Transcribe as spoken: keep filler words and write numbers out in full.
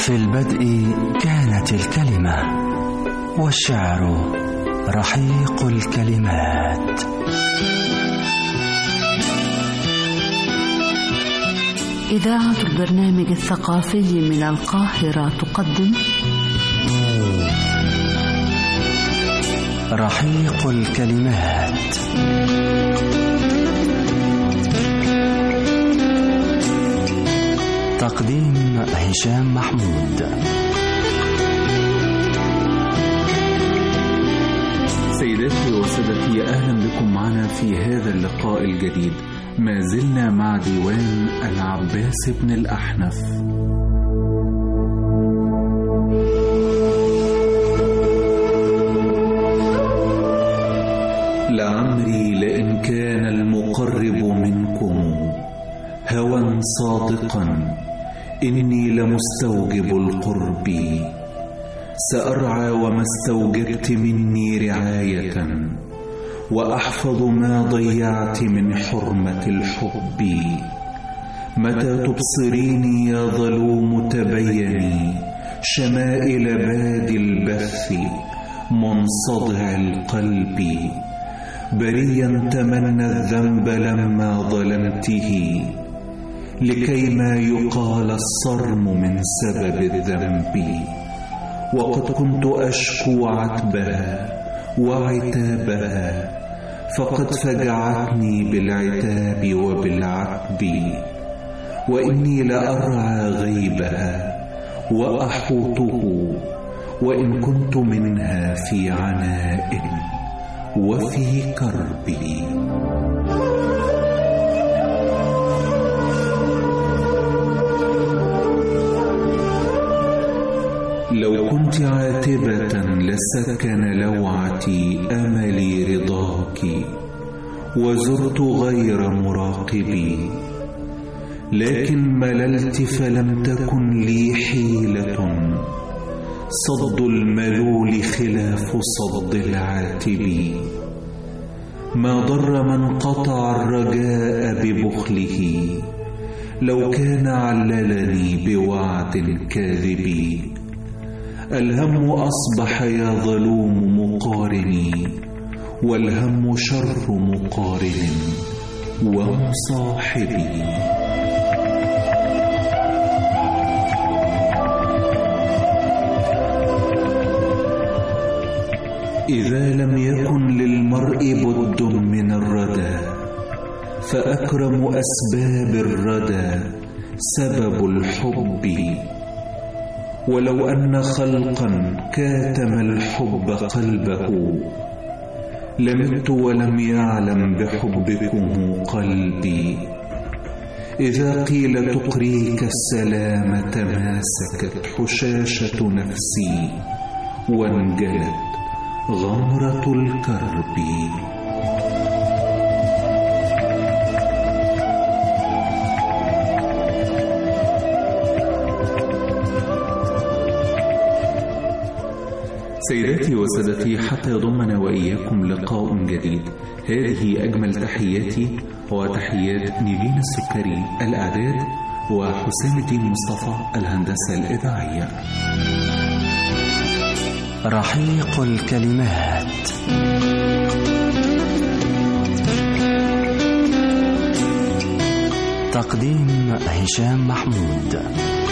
في البدء كانت الكلمة، والشعر رحيق الكلمات. إذاعة البرنامج الثقافي من القاهرة تقدم رحيق الكلمات. تقديم هشام محمود. سيداتي وسادتي، أهلا بكم معنا في هذا اللقاء الجديد. ما زلنا مع ديوان العباس بن الأحنف. لعمري لئن كان المقرب منكم هوى صادقا إني لمستوجب القرب، سأرعى وما استوجبت مني رعاية، وأحفظ ما ضيعت من حرمة الحب. متى تبصريني يا ظلوم تبيني شمائل بادي البث منصدع القلب، بريا تمنى الذنب لما ظلمته، لكي ما يقال الصرم من سبب الذنب. وقد كنت أشكو عتبها وعتابها، فقد فجعتني بالعتاب وبالعتب، وإني لأرعى غيبها وأحوطه، وإن كنت منها في عناء وفي كرب. لو كنت عاتبة لسكن لوعتي أملي رضاك، وزرت غير مراقبي، لكن مللت فلم تكن لي حيلة، صد الملول خلاف صد العاتب. ما ضر من قطع الرجاء ببخله، لو كان عللني بوعد كاذب. الهم أصبح يا ظلوم مقارني، والهم شر مقارن ومصاحبي. إذا لم يكن للمرء بد من الردى، فأكرم أسباب الردى سبب الحب. ولو أن خلقا كاتم الحب قلبه، لمت ولم يعلم بحبكم قلبي. إذا قيل تقريك السلام تماسكت حشاشة نفسي، وانجلت غمرة الكرب. سيداتي وسادتي، حتى يضمنا وإياكم لقاء جديد، هذه أجمل تحياتي وتحيات نيفين السكري الإعداد، وحسام الدين مصطفى الهندسة الإذاعية. رحيق الكلمات. تقديم هشام محمود.